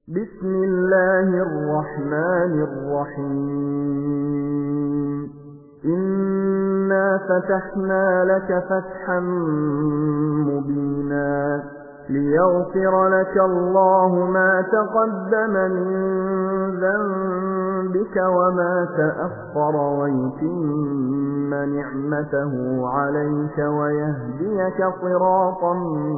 بسم الله الرحمن الرحيم إنا فتحنا لك فتحا مبينا ليغفر لك الله ما تقدم من ذنبك وما تأخر ويتم نعمته عليك ويهديك صراطا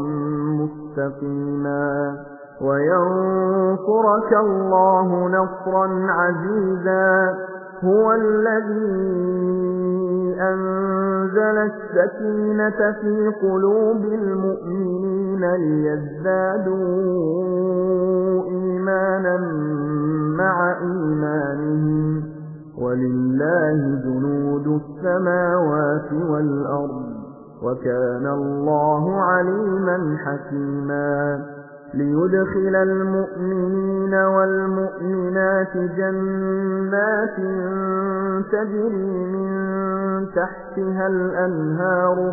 مستقيما وينصرك الله نصرا عزيزا هو الذي أنزل السكينة في قلوب المؤمنين ليزدادوا إيمانا مع إيمانهم ولله جنود السماوات والأرض وكان الله عليما حكيما ليدخل المؤمنين والمؤمنات جنات تجري من تحتها الأنهار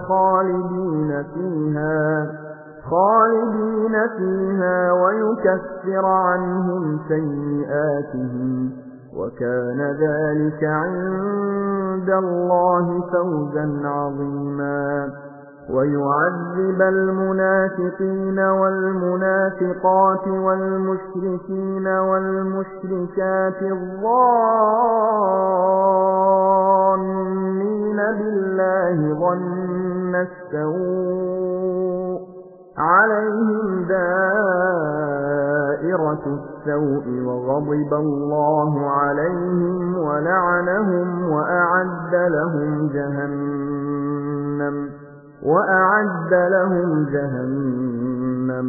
خالدين فيها ويكفر عنهم سيئاتهم وكان ذلك عند الله فوزا عظيما ويعذب المنافقين والمنافقات والمشركين والمشركات الظانين بالله ظن السوء عليهم دائرة السوء وغضب الله عليهم ولعنهم وأعد لهم جهنم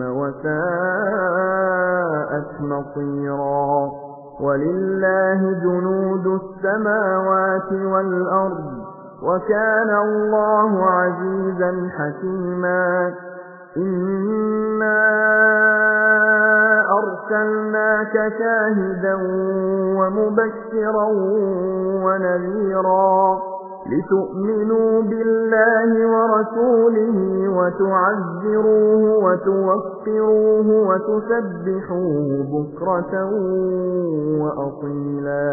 وساءت مصيرا ولله جنود السماوات والأرض وكان الله عزيزا حكيما إنا أرسلناك شاهدا ومبشرا ونذيرا لتؤمنوا بالله ورسوله وتعزروه وتوقروه وتسبحوه بكرة وأصيلا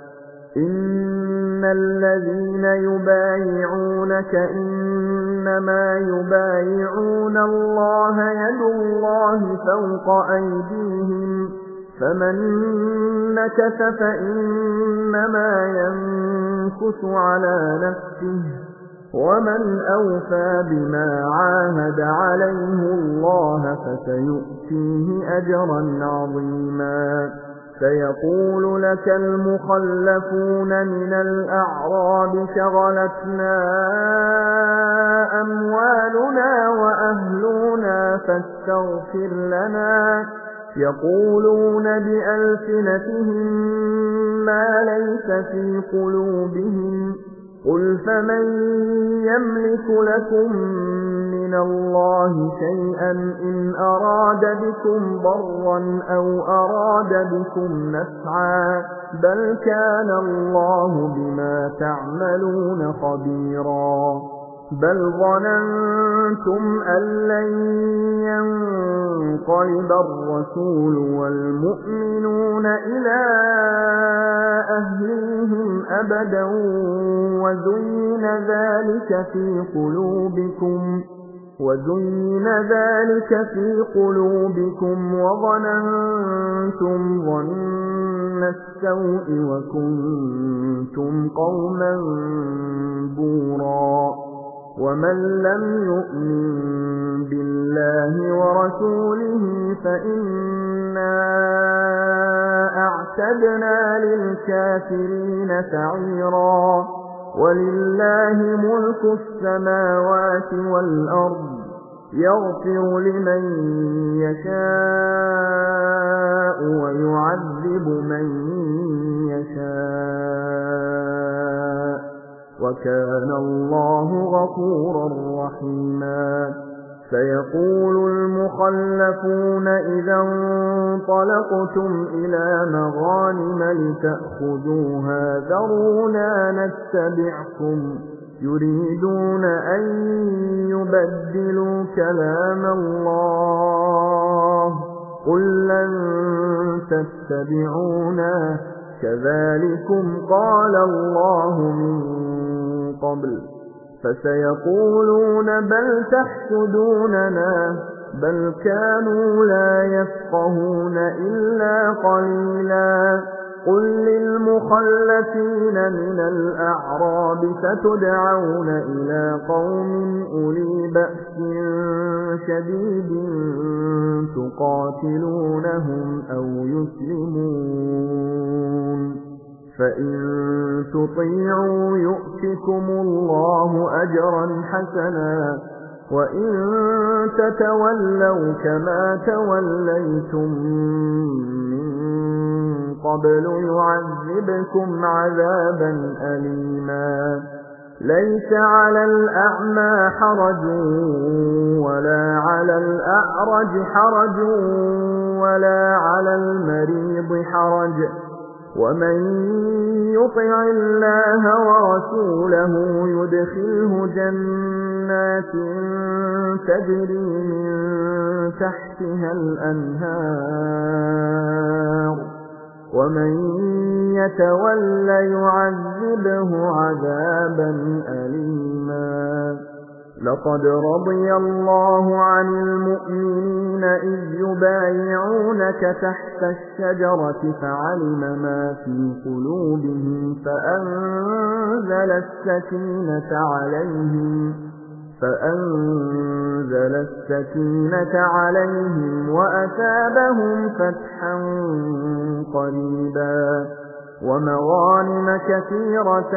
إن الذين يبايعونك إنما يبايعون الله يد الله فوق أيديهم فمن نكث فإنما ينكث على نفسه ومن أوفى بما عاهد عليه الله فسيؤتيه أجرا عظيما سيقول لك المخلفون من الأعراب شغلتنا أموالنا وأهلنا فاستغفر لنا يقولون بألسنتهم ما ليس في قلوبهم قل فمن يملك لكم من الله شيئا إن أراد بكم ضرا أو أراد بكم نفعا بل كان الله بما تعملون خبيرا بل ظننتم أن لن ينقلب الرسول والمؤمنون إلى أهليهم أبدا وزين ذلك في قلوبكم وظننتم ظن السوء وكنتم قوما بورا ومن لم يؤمن بالله ورسوله فإنا أعتدنا للكافرين سعيرا ولله ملك السماوات والأرض يغفر لمن يشاء ويعذب من يشاء وكان الله غفورا رحيما سيقول المخلفون إذا انطلقتم إلى مغانم لتأخذوها ذرونا نتبعكم يريدون أن يبدلوا كلام الله قل لن تتبعونا كذلكم قال الله من قبل فسيقولون بل تحسدوننا بل كانوا لا يفقهون إلا قليلا قل للمخلفين من الأعراب ستدعون إلى قوم أولي بأس شديد تقاتلونهم أو يسلمون فإن تطيعوا يؤتكم الله أجرا حسنا وإن تتولوا كما توليتم من قبل يعذبكم عذابا أليما ليس على الأعمى حرج ولا على الأعرج حرج ولا على المريض حرج ومن يطع الله ورسوله يدخله جنات تجري من تحتها الأنهار ومن يتول يعذبه عذابا أليما لقد رضي الله عن المؤمنين إذ يبايعونك تحت الشجرة فعلم ما في قلوبهم فأنزل السكينة عليهم وأثابهم فتحا قريبا ومغانم كثيرة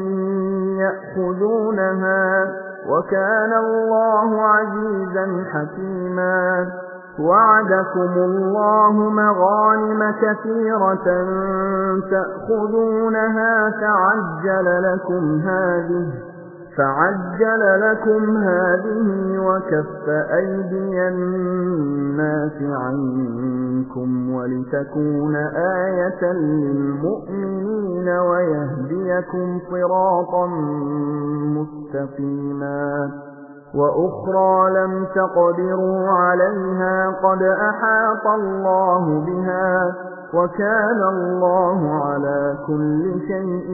يأخذونها وكان الله عزيزا حكيما وعدكم الله مغانم كثيرة تأخذونها فعجل لكم هذه وكف أيدي الناس عنكم ولتكون آية للمؤمنين ويهديكم صراطا مستقيما وأخرى لم تقدروا عليها قد أحاط الله بها وكان الله على كل شيء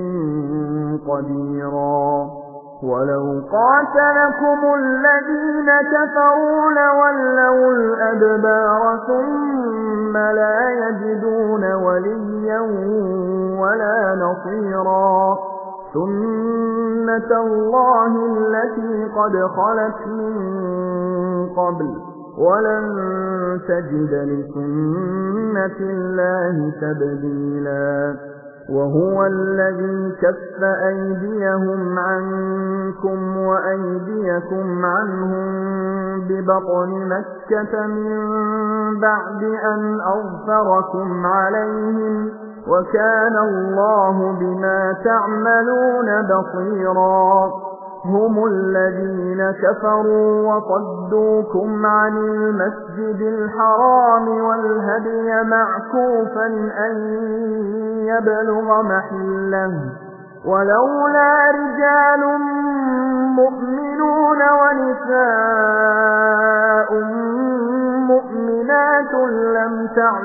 قديرا ولو قاتلكم الذين كفروا لولوا الأدبار ثم لا يجدون وليا ولا نصيرا سنة الله التي قد خلت من قبل ولن تجد لسنة الله تبديلا وهو الذي كف أيديهم عنكم وأيديكم عنهم ببطن مكة من بعد أن أظفركم عليهم وكان الله بما تعملون بصيرا هم الذين كفروا وصدوكم عن المسجد الحرام والهدي معكوفا أن يبلغ محله ولولا رجال مؤمنون ونساء مؤمنات لم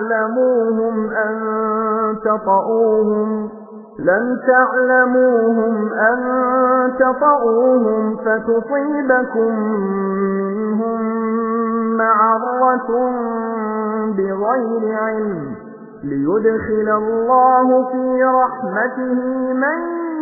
تعلموهم أن تطؤوهم فتصيبكم منهم معرة بغير علم ليدخل الله في رحمته من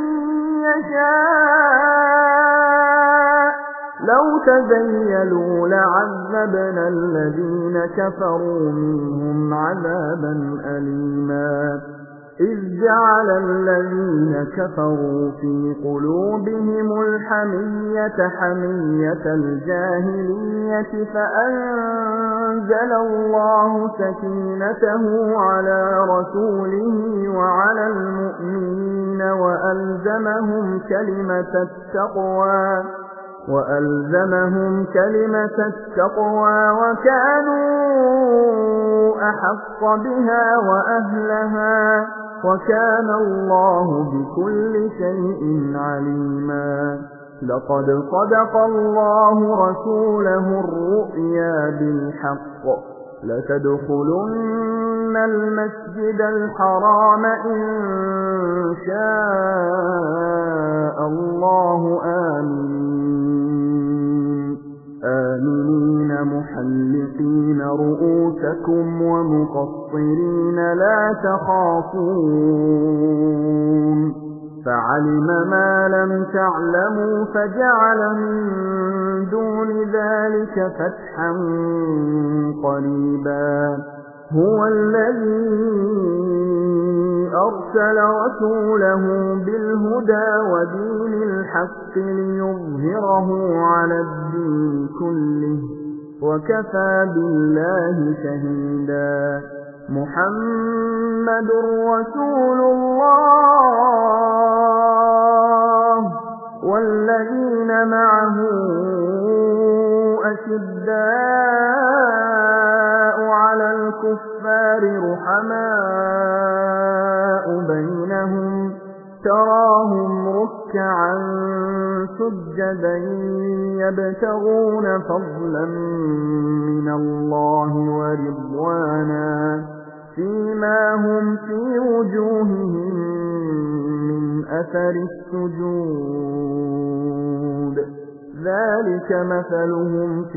يشاء لو تزيلوا لعذبنا الذين كفروا منهم عذابا أليما إذ جعل الذين كفروا في قلوبهم الحمية حمية الجاهلية فأنزل الله سكينته على رسوله وعلى المؤمنين وألزمهم كلمة التقوى وكانوا أحق بها وأهلها وكان الله بكل شيء عليما لقد صدق الله رسوله الرؤيا بالحق لتدخلن المسجد الحرام إن شاء الله آمنين محلقين رؤوسكم ومقصرين لا تخافون فعلم ما لم تعلموا فجعل من دون ذلك فتحا قريبا هو الذي أرسل رسوله بالهدى ودين الحق ليظهره على الدين كله وكفى بالله شهيدا محمد رسول الله والذين معه أشداء على الكفار رحماء بينهم تراهم ركعا سجدا يبتغون فضلا من الله ورضوانا فيما هم في وجوههم من أثر السجود ذلك مثلهم في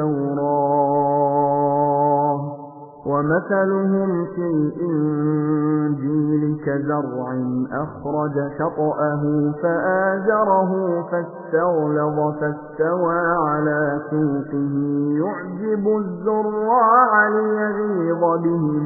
التوراة ومثلهم في الإنجيل كزرع أخرج شطأه فآزره فاستغلظ فاستوى على سوقه يعجب الزراع ليغيظ بهم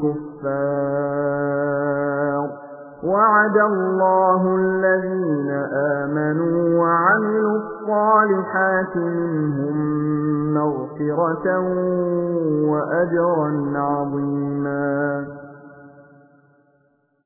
الكفار وعد الله الذين آمنوا وعملوا الصالحات منهم مغفرة وأجرا عظيما